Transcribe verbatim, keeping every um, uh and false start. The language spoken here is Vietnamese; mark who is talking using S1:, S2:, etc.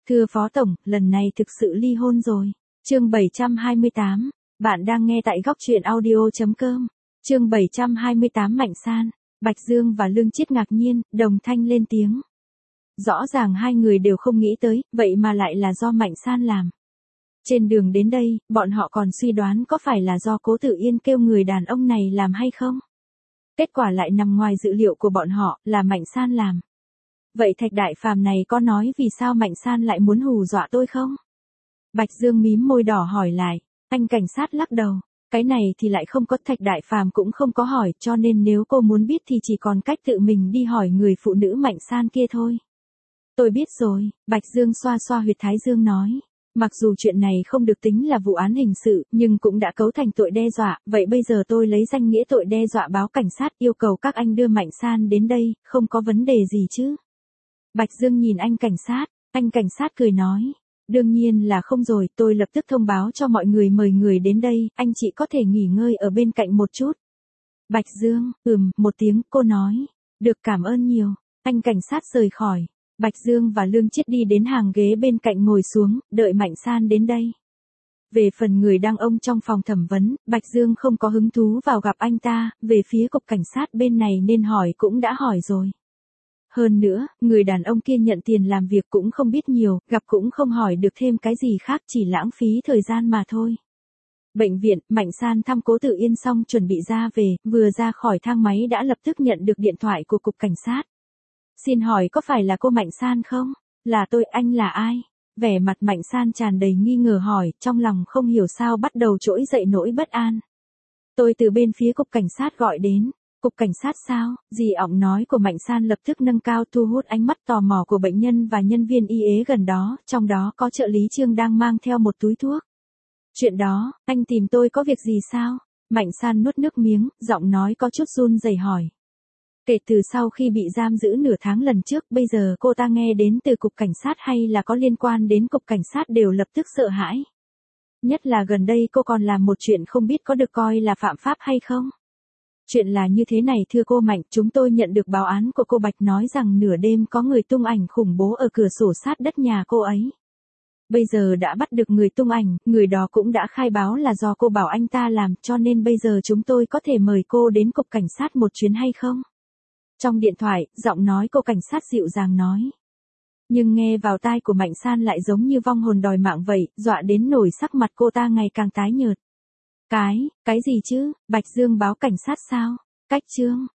S1: Thưa Phó Tổng, lần này thực sự ly hôn rồi. Chương bảy trăm hai mươi tám. Bạn đang nghe tại góc truyện audio chấm com. Chương bảy trăm hai mươi tám Mạnh San, Bạch Dương và Lương Chiết ngạc nhiên, đồng thanh lên tiếng. Rõ ràng hai người đều không nghĩ tới, vậy mà lại là do Mạnh San làm. Trên đường đến đây, bọn họ còn suy đoán có phải là do Cố Tử Yên kêu người đàn ông này làm hay không? Kết quả lại nằm ngoài dự liệu của bọn họ, là Mạnh San làm. Vậy Thạch Đại Phàm này có nói vì sao Mạnh San lại muốn hù dọa tôi không? Bạch Dương mím môi đỏ hỏi lại, anh cảnh sát lắc đầu. Cái này thì lại không có, Thạch Đại Phàm cũng không có hỏi, cho nên nếu cô muốn biết thì chỉ còn cách tự mình đi hỏi người phụ nữ Mạnh San kia thôi. Tôi biết rồi, Bạch Dương xoa xoa huyệt thái dương nói. Mặc dù chuyện này không được tính là vụ án hình sự, nhưng cũng đã cấu thành tội đe dọa, vậy bây giờ tôi lấy danh nghĩa tội đe dọa báo cảnh sát, yêu cầu các anh đưa Mạnh San đến đây, không có vấn đề gì chứ? Bạch Dương nhìn anh cảnh sát, anh cảnh sát cười nói. Đương nhiên là không rồi, tôi lập tức thông báo cho mọi người mời người đến đây, anh chị có thể nghỉ ngơi ở bên cạnh một chút. Bạch Dương, ừm, một tiếng, cô nói. Được, cảm ơn nhiều. Anh cảnh sát rời khỏi. Bạch Dương và Lương Chiết đi đến hàng ghế bên cạnh ngồi xuống, đợi Mạnh San đến đây. Về phần người đàn ông trong phòng thẩm vấn, Bạch Dương không có hứng thú vào gặp anh ta, về phía cục cảnh sát bên này nên hỏi cũng đã hỏi rồi. Hơn nữa, người đàn ông kia nhận tiền làm việc cũng không biết nhiều, gặp cũng không hỏi được thêm cái gì khác, chỉ lãng phí thời gian mà thôi. Bệnh viện, Mạnh San thăm Cố Tử Yên xong chuẩn bị ra về, vừa ra khỏi thang máy đã lập tức nhận được điện thoại của cục cảnh sát. Xin hỏi có phải là cô Mạnh San không? Là tôi, anh là ai? Vẻ mặt Mạnh San tràn đầy nghi ngờ hỏi, trong lòng không hiểu sao bắt đầu trỗi dậy nỗi bất an. Tôi từ bên phía cục cảnh sát gọi đến. Cục cảnh sát sao? Dì ọng nói của Mạnh San lập tức nâng cao, thu hút ánh mắt tò mò của bệnh nhân và nhân viên y ế gần đó, trong đó có trợ lý Trương đang mang theo một túi thuốc. Chuyện đó, anh tìm tôi có việc gì sao? Mạnh San nuốt nước miếng, giọng nói có chút run rẩy hỏi. Kể từ sau khi bị giam giữ nửa tháng lần trước, bây giờ cô ta nghe đến từ cục cảnh sát hay là có liên quan đến cục cảnh sát đều lập tức sợ hãi. Nhất là gần đây cô còn làm một chuyện không biết có được coi là phạm pháp hay không. Chuyện là như thế này thưa cô Mạnh, chúng tôi nhận được báo án của cô Bạch nói rằng nửa đêm có người tung ảnh khủng bố ở cửa sổ sát đất nhà cô ấy. Bây giờ đã bắt được người tung ảnh, người đó cũng đã khai báo là do cô bảo anh ta làm, cho nên bây giờ chúng tôi có thể mời cô đến cục cảnh sát một chuyến hay không? Trong điện thoại, giọng nói cô cảnh sát dịu dàng nói. Nhưng nghe vào tai của Mạnh San lại giống như vong hồn đòi mạng vậy, dọa đến nổi sắc mặt cô ta ngày càng tái nhợt. Cái, cái gì chứ, Bạch Dương báo cảnh sát sao? Cách Trương,